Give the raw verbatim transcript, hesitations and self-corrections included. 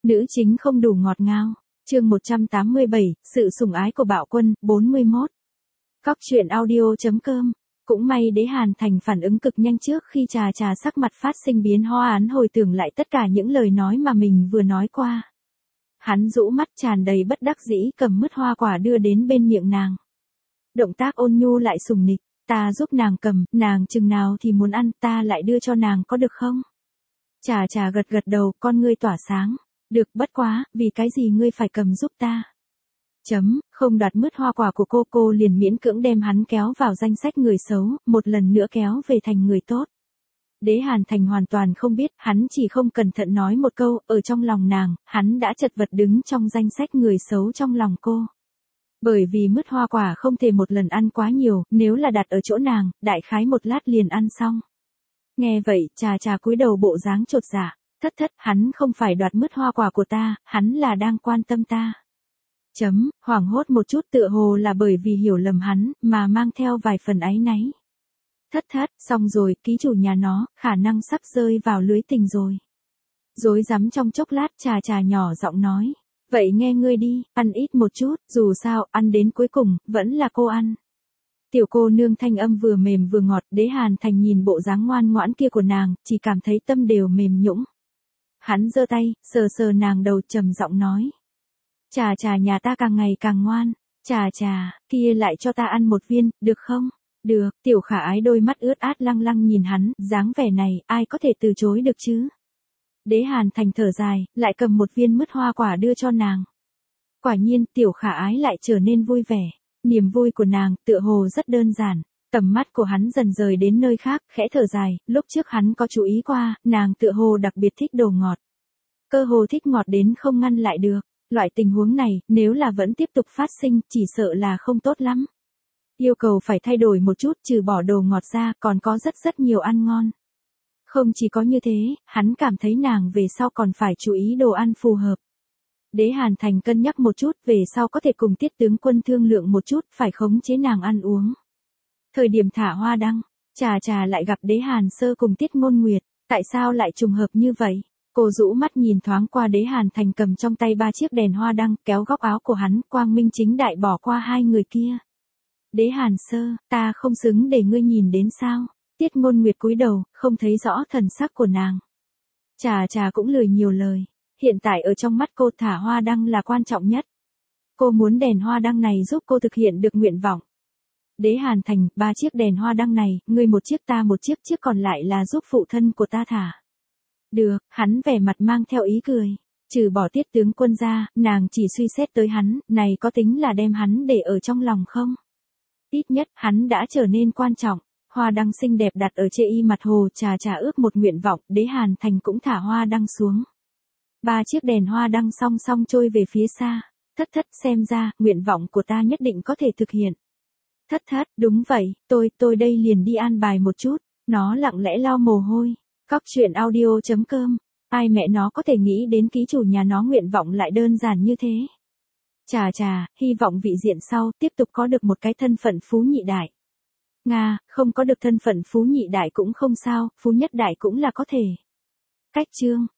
Nữ chính không đủ ngọt ngào. Chương một trăm tám mươi bảy, sự sủng ái của bạo quân, bốn mươi mốt. Cóc truyện audio.com. Cũng may Đế Hàn Thành phản ứng cực nhanh trước khi Trà Trà sắc mặt phát sinh biến hóa, án hồi tưởng lại tất cả những lời nói mà mình vừa nói qua. Hắn rũ mắt tràn đầy bất đắc dĩ cầm mứt hoa quả đưa đến bên miệng nàng. Động tác ôn nhu lại sủng nịch, ta giúp nàng cầm, nàng chừng nào thì muốn ăn, ta lại đưa cho nàng có được không? Trà Trà gật gật đầu, con ngươi tỏa sáng. Được, bất quá, vì cái gì ngươi phải cầm giúp ta? Chấm, không đoạt mứt hoa quả của cô, cô liền miễn cưỡng đem hắn kéo vào danh sách người xấu, một lần nữa kéo về thành người tốt. Đế Hàn Thành hoàn toàn không biết, hắn chỉ không cẩn thận nói một câu, ở trong lòng nàng, hắn đã chật vật đứng trong danh sách người xấu trong lòng cô. Bởi vì mứt hoa quả không thể một lần ăn quá nhiều, nếu là đặt ở chỗ nàng, đại khái một lát liền ăn xong. Nghe vậy, Trà Trà cúi đầu bộ dáng chột dạ. Thất thất, hắn không phải đoạt mứt hoa quả của ta, hắn là đang quan tâm ta. Chấm, hoảng hốt một chút tựa hồ là bởi vì hiểu lầm hắn, mà mang theo vài phần áy náy. Thất thất, xong rồi, ký chủ nhà nó, khả năng sắp rơi vào lưới tình rồi. Rối rắm trong chốc lát, Trà Trà nhỏ giọng nói. Vậy nghe ngươi đi, ăn ít một chút, dù sao, ăn đến cuối cùng, vẫn là cô ăn. Tiểu cô nương thanh âm vừa mềm vừa ngọt, Đế Hàn Thành nhìn bộ dáng ngoan ngoãn kia của nàng, chỉ cảm thấy tâm đều mềm nhũn. Hắn giơ tay, sờ sờ nàng đầu trầm giọng nói. Trà Trà nhà ta càng ngày càng ngoan, Trà Trà, kia lại cho ta ăn một viên, được không? Được, tiểu khả ái đôi mắt ướt át lăng lăng nhìn hắn, dáng vẻ này, ai có thể từ chối được chứ? Đế Hàn Thành thở dài, lại cầm một viên mứt hoa quả đưa cho nàng. Quả nhiên, tiểu khả ái lại trở nên vui vẻ. Niềm vui của nàng, tựa hồ rất đơn giản. Tầm mắt của hắn dần rời đến nơi khác, khẽ thở dài, lúc trước hắn có chú ý qua, nàng tựa hồ đặc biệt thích đồ ngọt. Cơ hồ thích ngọt đến không ngăn lại được. Loại tình huống này, nếu là vẫn tiếp tục phát sinh, chỉ sợ là không tốt lắm. Yêu cầu phải thay đổi một chút, trừ bỏ đồ ngọt ra, còn có rất rất nhiều ăn ngon. Không chỉ có như thế, hắn cảm thấy nàng về sau còn phải chú ý đồ ăn phù hợp. Đế Hàn Thành cân nhắc một chút, về sau có thể cùng Tiết tướng quân thương lượng một chút, phải khống chế nàng ăn uống. Thời điểm thả hoa đăng, Trà Trà lại gặp Đế Hàn Sơ cùng Tiết Ngôn Nguyệt, tại sao lại trùng hợp như vậy? Cô rũ mắt nhìn thoáng qua Đế Hàn Thành cầm trong tay ba chiếc đèn hoa đăng, kéo góc áo của hắn, quang minh chính đại bỏ qua hai người kia. Đế Hàn Sơ, ta không xứng để ngươi nhìn đến sao? Tiết Ngôn Nguyệt cúi đầu, không thấy rõ thần sắc của nàng. Trà Trà cũng lười nhiều lời. Hiện tại ở trong mắt cô thả hoa đăng là quan trọng nhất. Cô muốn đèn hoa đăng này giúp cô thực hiện được nguyện vọng. Đế Hàn Thành, ba chiếc đèn hoa đăng này, ngươi một chiếc ta một chiếc, chiếc còn lại là giúp phụ thân của ta thả. Được, hắn vẻ mặt mang theo ý cười. Trừ bỏ Tiết tướng quân ra, nàng chỉ suy xét tới hắn, này có tính là đem hắn để ở trong lòng không? Ít nhất, hắn đã trở nên quan trọng. Hoa đăng xinh đẹp đặt ở chê y mặt hồ, Trà Trà ước một nguyện vọng, Đế Hàn Thành cũng thả hoa đăng xuống. Ba chiếc đèn hoa đăng song song trôi về phía xa. Thất thất, xem ra, nguyện vọng của ta nhất định có thể thực hiện. Thất thất, đúng vậy, tôi, tôi đây liền đi an bài một chút. Nó lặng lẽ lau mồ hôi. Cóc truyện audio.com. Ai mẹ nó có thể nghĩ đến ký chủ nhà nó nguyện vọng lại đơn giản như thế. Trà Trà, hy vọng vị diện sau, tiếp tục có được một cái thân phận phú nhị đại. Nga, không có được thân phận phú nhị đại cũng không sao, phú nhất đại cũng là có thể. Cách chương.